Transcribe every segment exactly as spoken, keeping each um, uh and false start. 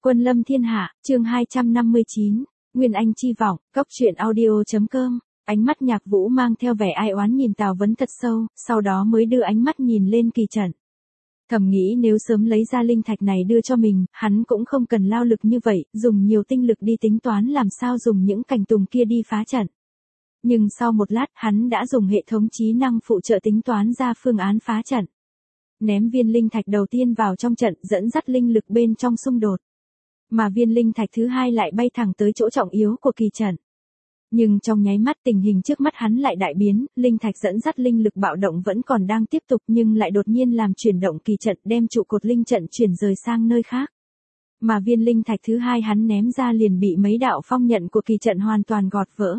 Quân lâm thiên hạ, chương hai trăm năm mươi chín, Nguyên Anh chi vọng, cốc truyện audio.com. Ánh mắt Nhạc Vũ mang theo vẻ ai oán nhìn Tào Vấn thật sâu, sau đó mới đưa ánh mắt nhìn lên Kỳ Trận. Thầm nghĩ nếu sớm lấy ra linh thạch này đưa cho mình, hắn cũng không cần lao lực như vậy, dùng nhiều tinh lực đi tính toán làm sao dùng những cành tùng kia đi phá trận. Nhưng sau một lát, hắn đã dùng hệ thống trí năng phụ trợ tính toán ra phương án phá trận. Ném viên linh thạch đầu tiên vào trong trận, dẫn dắt linh lực bên trong xung đột. Mà viên linh thạch thứ hai lại bay thẳng tới chỗ trọng yếu của Kỳ Trận. Nhưng trong nháy mắt tình hình trước mắt hắn lại đại biến, linh thạch dẫn dắt linh lực bạo động vẫn còn đang tiếp tục nhưng lại đột nhiên làm chuyển động Kỳ Trận, đem trụ cột linh trận chuyển rời sang nơi khác. Mà viên linh thạch thứ hai hắn ném ra liền bị mấy đạo phong nhận của Kỳ Trận hoàn toàn gọt vỡ.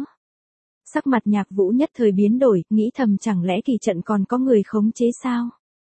Sắc mặt Nhạc Vũ nhất thời biến đổi, nghĩ thầm chẳng lẽ Kỳ Trận còn có người khống chế sao?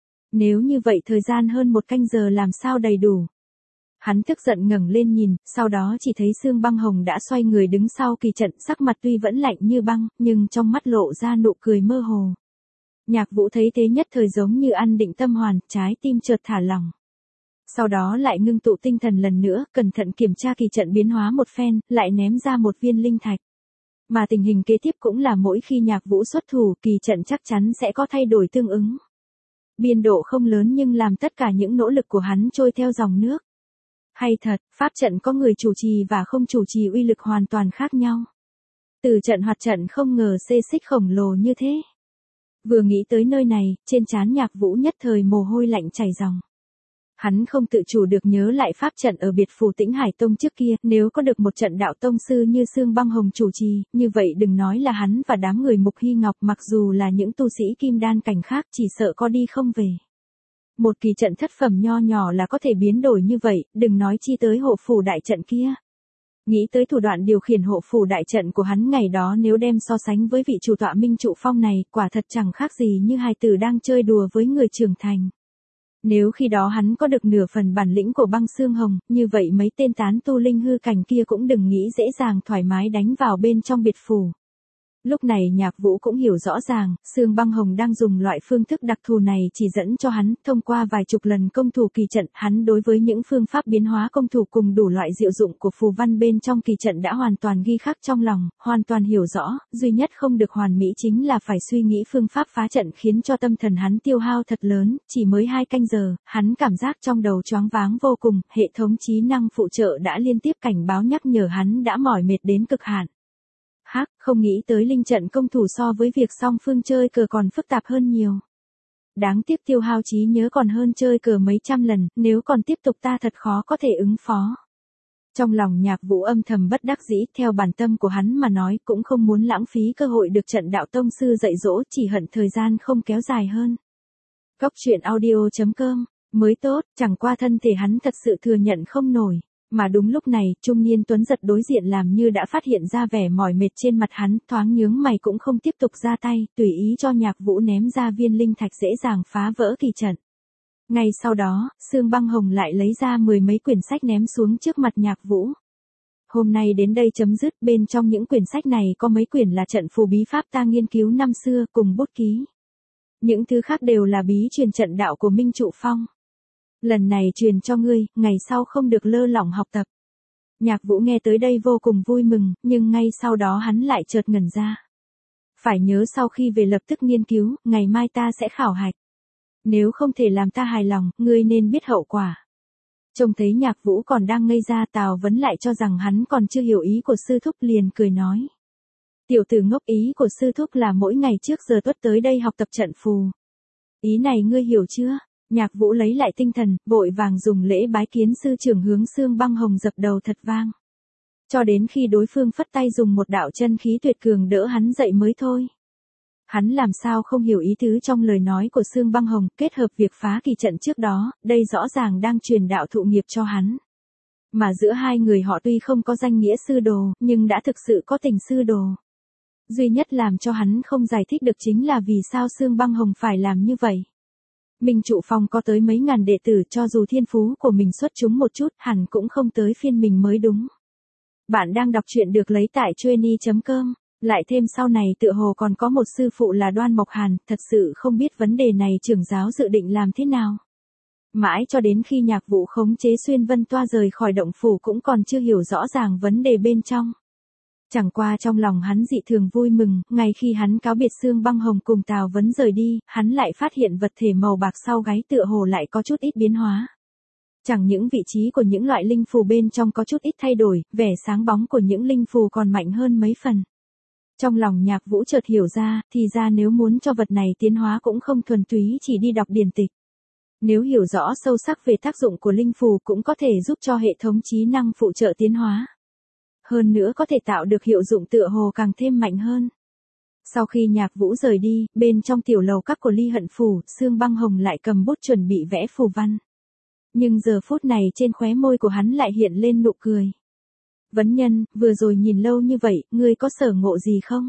Nếu như vậy thời gian hơn một canh giờ làm sao đầy đủ? Hắn tức giận ngẩng lên nhìn, sau đó chỉ thấy Sương Băng Hồng đã xoay người đứng sau Kỳ Trận, sắc mặt tuy vẫn lạnh như băng, nhưng trong mắt lộ ra nụ cười mơ hồ. Nhạc Vũ thấy thế nhất thời giống như ăn định tâm hoàn, trái tim chợt thả lỏng. Sau đó lại ngưng tụ tinh thần lần nữa, cẩn thận kiểm tra Kỳ Trận biến hóa một phen, lại ném ra một viên linh thạch. Mà tình hình kế tiếp cũng là mỗi khi Nhạc Vũ xuất thủ, Kỳ Trận chắc chắn sẽ có thay đổi tương ứng. Biên độ không lớn nhưng làm tất cả những nỗ lực của hắn trôi theo dòng nước. Hay thật, pháp trận có người chủ trì và không chủ trì uy lực hoàn toàn khác nhau. Từ trận hoạt trận không ngờ xê xích khổng lồ như thế. Vừa nghĩ tới nơi này, trên trán Nhạc Vũ nhất thời mồ hôi lạnh chảy ròng. Hắn không tự chủ được nhớ lại pháp trận ở biệt phủ Tĩnh Hải Tông trước kia, nếu có được một trận đạo tông sư như Sương Băng Hồng chủ trì, như vậy đừng nói là hắn và đám người Mục Hy Ngọc, mặc dù là những tu sĩ kim đan cảnh khác chỉ sợ có đi không về. Một kỳ trận thất phẩm nho nhỏ là có thể biến đổi như vậy, đừng nói chi tới hộ phủ đại trận kia. Nghĩ tới thủ đoạn điều khiển hộ phủ đại trận của hắn ngày đó, nếu đem so sánh với vị chủ tọa Minh Trụ Phong này, quả thật chẳng khác gì như hài tử đang chơi đùa với người trưởng thành. Nếu khi đó hắn có được nửa phần bản lĩnh của Băng Xương Hồng, như vậy mấy tên tán tu linh hư cảnh kia cũng đừng nghĩ dễ dàng thoải mái đánh vào bên trong biệt phủ. Lúc này Nhạc Vũ cũng hiểu rõ ràng, Sương Băng Hồng đang dùng loại phương thức đặc thù này chỉ dẫn cho hắn, thông qua vài chục lần công thủ kỳ trận, hắn đối với những phương pháp biến hóa công thủ cùng đủ loại diệu dụng của phù văn bên trong kỳ trận đã hoàn toàn ghi khắc trong lòng, hoàn toàn hiểu rõ, duy nhất không được hoàn mỹ chính là phải suy nghĩ phương pháp phá trận, khiến cho tâm thần hắn tiêu hao thật lớn, chỉ mới hai canh giờ, hắn cảm giác trong đầu choáng váng vô cùng, hệ thống trí năng phụ trợ đã liên tiếp cảnh báo nhắc nhở hắn đã mỏi mệt đến cực hạn. Hắc, không nghĩ tới linh trận công thủ so với việc song phương chơi cờ còn phức tạp hơn nhiều. Đáng tiếc tiêu hao trí nhớ còn hơn chơi cờ mấy trăm lần, nếu còn tiếp tục ta thật khó có thể ứng phó. Trong lòng Nhạc Vũ âm thầm bất đắc dĩ, theo bản tâm của hắn mà nói cũng không muốn lãng phí cơ hội được trận đạo tông sư dạy dỗ, chỉ hận thời gian không kéo dài hơn. Cốc truyện audio.com, mới tốt, chẳng qua thân thể hắn thật sự thừa nhận không nổi. Mà đúng lúc này, trung niên tuấn giật đối diện làm như đã phát hiện ra vẻ mỏi mệt trên mặt hắn, thoáng nhướng mày cũng không tiếp tục ra tay, tùy ý cho Nhạc Vũ ném ra viên linh thạch dễ dàng phá vỡ kỳ trận. Ngay sau đó, Sương Băng Hồng lại lấy ra mười mấy quyển sách ném xuống trước mặt Nhạc Vũ. Hôm nay đến đây chấm dứt, bên trong những quyển sách này có mấy quyển là trận phù bí pháp ta nghiên cứu năm xưa cùng bút ký. Những thứ khác đều là bí truyền trận đạo của Minh Trụ Phong. Lần này truyền cho ngươi, ngày sau không được lơ lỏng học tập. Nhạc Vũ nghe tới đây vô cùng vui mừng, nhưng ngay sau đó hắn lại chợt ngẩn ra. Phải nhớ sau khi về lập tức nghiên cứu, ngày mai ta sẽ khảo hạch. Nếu không thể làm ta hài lòng, ngươi nên biết hậu quả. Trông thấy Nhạc Vũ còn đang ngây ra, Tào Vấn lại cho rằng hắn còn chưa hiểu ý của sư thúc, liền cười nói. Tiểu tử ngốc, ý của sư thúc là mỗi ngày trước giờ tuất tới đây học tập trận phù. Ý này ngươi hiểu chưa? Nhạc Vũ lấy lại tinh thần, vội vàng dùng lễ bái kiến sư trưởng, hướng Sương Băng Hồng dập đầu thật vang. Cho đến khi đối phương phất tay dùng một đạo chân khí tuyệt cường đỡ hắn dậy mới thôi. Hắn làm sao không hiểu ý tứ trong lời nói của Sương Băng Hồng, kết hợp việc phá kỳ trận trước đó, đây rõ ràng đang truyền đạo thụ nghiệp cho hắn. Mà giữa hai người họ tuy không có danh nghĩa sư đồ, nhưng đã thực sự có tình sư đồ. Duy nhất làm cho hắn không giải thích được chính là vì sao Sương Băng Hồng phải làm như vậy. Minh Trụ Phong có tới mấy ngàn đệ tử, cho dù thiên phú của mình xuất chúng một chút, hẳn cũng không tới phiên mình mới đúng. Bạn đang đọc truyện được lấy tại trueni chấm com, lại thêm sau này tựa hồ còn có một sư phụ là Đoan Mộc Hàn, thật sự không biết vấn đề này trưởng giáo dự định làm thế nào. Mãi cho đến khi Nhạc Vũ khống chế Xuyên Vân Toa rời khỏi động phủ cũng còn chưa hiểu rõ ràng vấn đề bên trong. Chẳng qua trong lòng hắn dị thường vui mừng, ngay khi hắn cáo biệt Sương Băng Hồng cùng Tào Vấn rời đi, hắn lại phát hiện vật thể màu bạc sau gáy tựa hồ lại có chút ít biến hóa. Chẳng những vị trí của những loại linh phù bên trong có chút ít thay đổi, vẻ sáng bóng của những linh phù còn mạnh hơn mấy phần. Trong lòng Nhạc Vũ chợt hiểu ra, thì ra nếu muốn cho vật này tiến hóa cũng không thuần túy chỉ đi đọc điển tịch. Nếu hiểu rõ sâu sắc về tác dụng của linh phù cũng có thể giúp cho hệ thống trí năng phụ trợ tiến hóa. Hơn nữa có thể tạo được hiệu dụng tựa hồ càng thêm mạnh hơn. Sau khi Nhạc Vũ rời đi, bên trong tiểu lầu các của Ly Hận Phủ, Sương Băng Hồng lại cầm bút chuẩn bị vẽ phù văn. Nhưng giờ phút này trên khóe môi của hắn lại hiện lên nụ cười. Vấn Nhân, vừa rồi nhìn lâu như vậy, ngươi có sở ngộ gì không?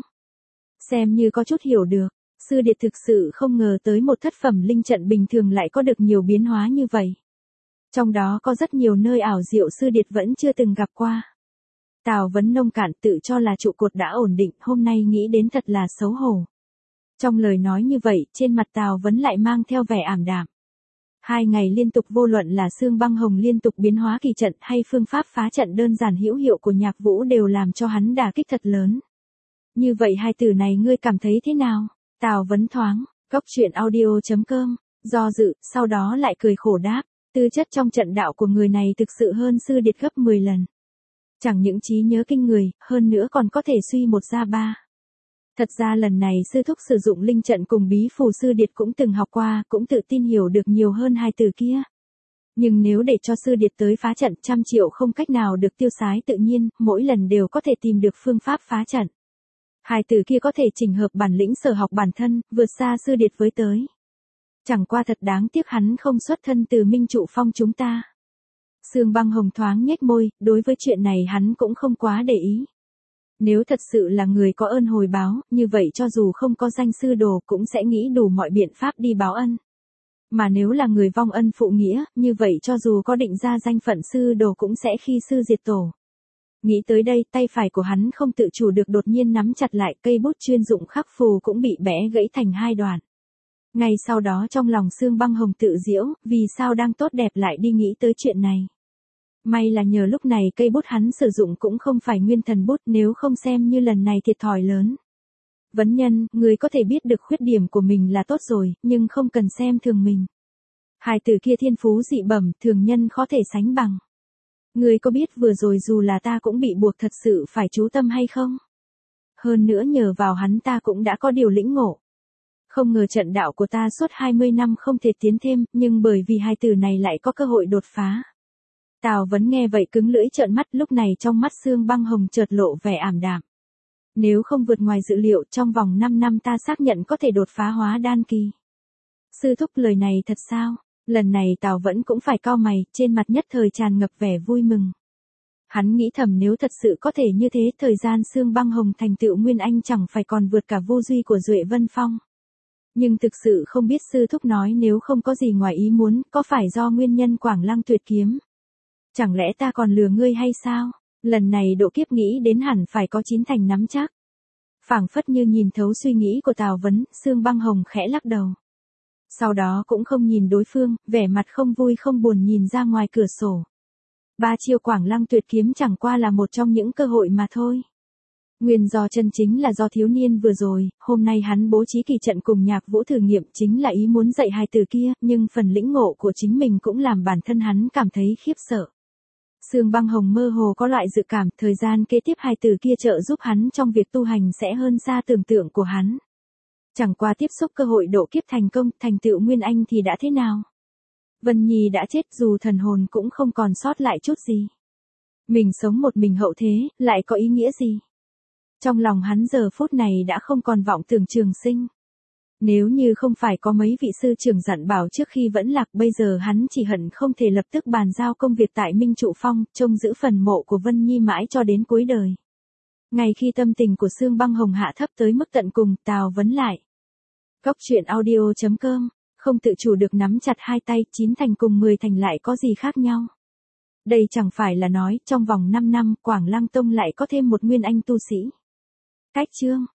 Xem như có chút hiểu được, Sư Điệt thực sự không ngờ tới một thất phẩm linh trận bình thường lại có được nhiều biến hóa như vậy. Trong đó có rất nhiều nơi ảo diệu Sư Điệt vẫn chưa từng gặp qua. Tào Vấn nông cạn tự cho là trụ cột đã ổn định, hôm nay nghĩ đến thật là xấu hổ. Trong lời nói như vậy, trên mặt Tào Vấn lại mang theo vẻ ảm đạm. Hai ngày liên tục vô luận là Sương Băng Hồng liên tục biến hóa kỳ trận hay phương pháp phá trận đơn giản hữu hiệu của Nhạc Vũ đều làm cho hắn đả kích thật lớn. Như vậy hai từ này ngươi cảm thấy thế nào? Tào Vấn thoáng, góc truyện audio chấm com, do dự, sau đó lại cười khổ đáp, tư chất trong trận đạo của người này thực sự hơn Sư Điệt gấp mười lần. Chẳng những trí nhớ kinh người, hơn nữa còn có thể suy một ra ba. Thật ra lần này sư thúc sử dụng linh trận cùng bí phù Sư Điệt cũng từng học qua, cũng tự tin hiểu được nhiều hơn hai từ kia. Nhưng nếu để cho Sư Điệt tới phá trận trăm triệu không cách nào được tiêu sái tự nhiên, mỗi lần đều có thể tìm được phương pháp phá trận. Hai từ kia có thể chỉnh hợp bản lĩnh sở học bản thân, vượt xa Sư Điệt với tới. Chẳng qua thật đáng tiếc hắn không xuất thân từ Minh Trụ Phong chúng ta. Sương Băng Hồng thoáng nhếch môi, đối với chuyện này hắn cũng không quá để ý. Nếu thật sự là người có ơn hồi báo, như vậy cho dù không có danh sư đồ cũng sẽ nghĩ đủ mọi biện pháp đi báo ân. Mà nếu là người vong ân phụ nghĩa, như vậy cho dù có định ra danh phận sư đồ cũng sẽ khi sư diệt tổ. Nghĩ tới đây, tay phải của hắn không tự chủ được đột nhiên nắm chặt lại, cây bút chuyên dụng khắc phù cũng bị bẻ gãy thành hai đoạn. Ngay sau đó trong lòng Sương Băng Hồng tự giễu, vì sao đang tốt đẹp lại đi nghĩ tới chuyện này. May là nhờ lúc này cây bút hắn sử dụng cũng không phải nguyên thần bút, nếu không xem như lần này thiệt thòi lớn. Vấn Nhân, người có thể biết được khuyết điểm của mình là tốt rồi, nhưng không cần xem thường mình. Hai từ kia thiên phú dị bẩm, thường nhân khó thể sánh bằng. Người có biết vừa rồi dù là ta cũng bị buộc thật sự phải chú tâm hay không? Hơn nữa nhờ vào hắn ta cũng đã có điều lĩnh ngộ. Không ngờ trận đạo của ta suốt hai mươi năm không thể tiến thêm, nhưng bởi vì hai từ này lại có cơ hội đột phá. Tào Vấn nghe vậy cứng lưỡi trợn mắt, lúc này trong mắt Sương Băng Hồng chợt lộ vẻ ảm đạm. Nếu không vượt ngoài dự liệu, trong vòng năm năm ta xác nhận có thể đột phá hóa đan kỳ. Sư thúc lời này thật sao? Lần này Tào Vẫn cũng phải cau mày, trên mặt nhất thời tràn ngập vẻ vui mừng. Hắn nghĩ thầm nếu thật sự có thể như thế, thời gian Sương Băng Hồng thành tựu Nguyên Anh chẳng phải còn vượt cả vô duy của Duệ Vân Phong. Nhưng thực sự không biết sư thúc nói nếu không có gì ngoài ý muốn, có phải do nguyên nhân Quảng Lăng tuyệt kiếm? Chẳng lẽ ta còn lừa ngươi hay sao? Lần này độ kiếp nghĩ đến hẳn phải có chín thành nắm chắc. Phảng phất như nhìn thấu suy nghĩ của Tào Vấn, Sương Băng Hồng khẽ lắc đầu. Sau đó cũng không nhìn đối phương, vẻ mặt không vui không buồn nhìn ra ngoài cửa sổ. Ba chiêu Quảng Lăng tuyệt kiếm chẳng qua là một trong những cơ hội mà thôi. Nguyên do chân chính là do thiếu niên vừa rồi, hôm nay hắn bố trí kỳ trận cùng Nhạc Vũ thử nghiệm chính là ý muốn dạy hai từ kia, nhưng phần lĩnh ngộ của chính mình cũng làm bản thân hắn cảm thấy khiếp sợ. Sương Băng Hồng mơ hồ có loại dự cảm, thời gian kế tiếp hai từ kia trợ giúp hắn trong việc tu hành sẽ hơn xa tưởng tượng của hắn. Chẳng qua tiếp xúc cơ hội độ kiếp thành công, thành tựu Nguyên Anh thì đã thế nào? Vân Nhi đã chết, dù thần hồn cũng không còn sót lại chút gì. Mình sống một mình hậu thế, lại có ý nghĩa gì? Trong lòng hắn giờ phút này đã không còn vọng tưởng trường sinh. Nếu như không phải có mấy vị sư trưởng dặn bảo trước khi vẫn lạc, bây giờ hắn chỉ hận không thể lập tức bàn giao công việc tại Minh Trụ Phong, trông giữ phần mộ của Vân Nhi mãi cho đến cuối đời. Ngay khi tâm tình của Sương Băng Hồng hạ thấp tới mức tận cùng, Tào Vấn lại. Góc truyện audio chấm com, không tự chủ được nắm chặt hai tay, chín thành cùng mười thành lại có gì khác nhau. Đây chẳng phải là nói, trong vòng năm năm, Quảng Lăng Tông lại có thêm một Nguyên Anh tu sĩ. Cách chương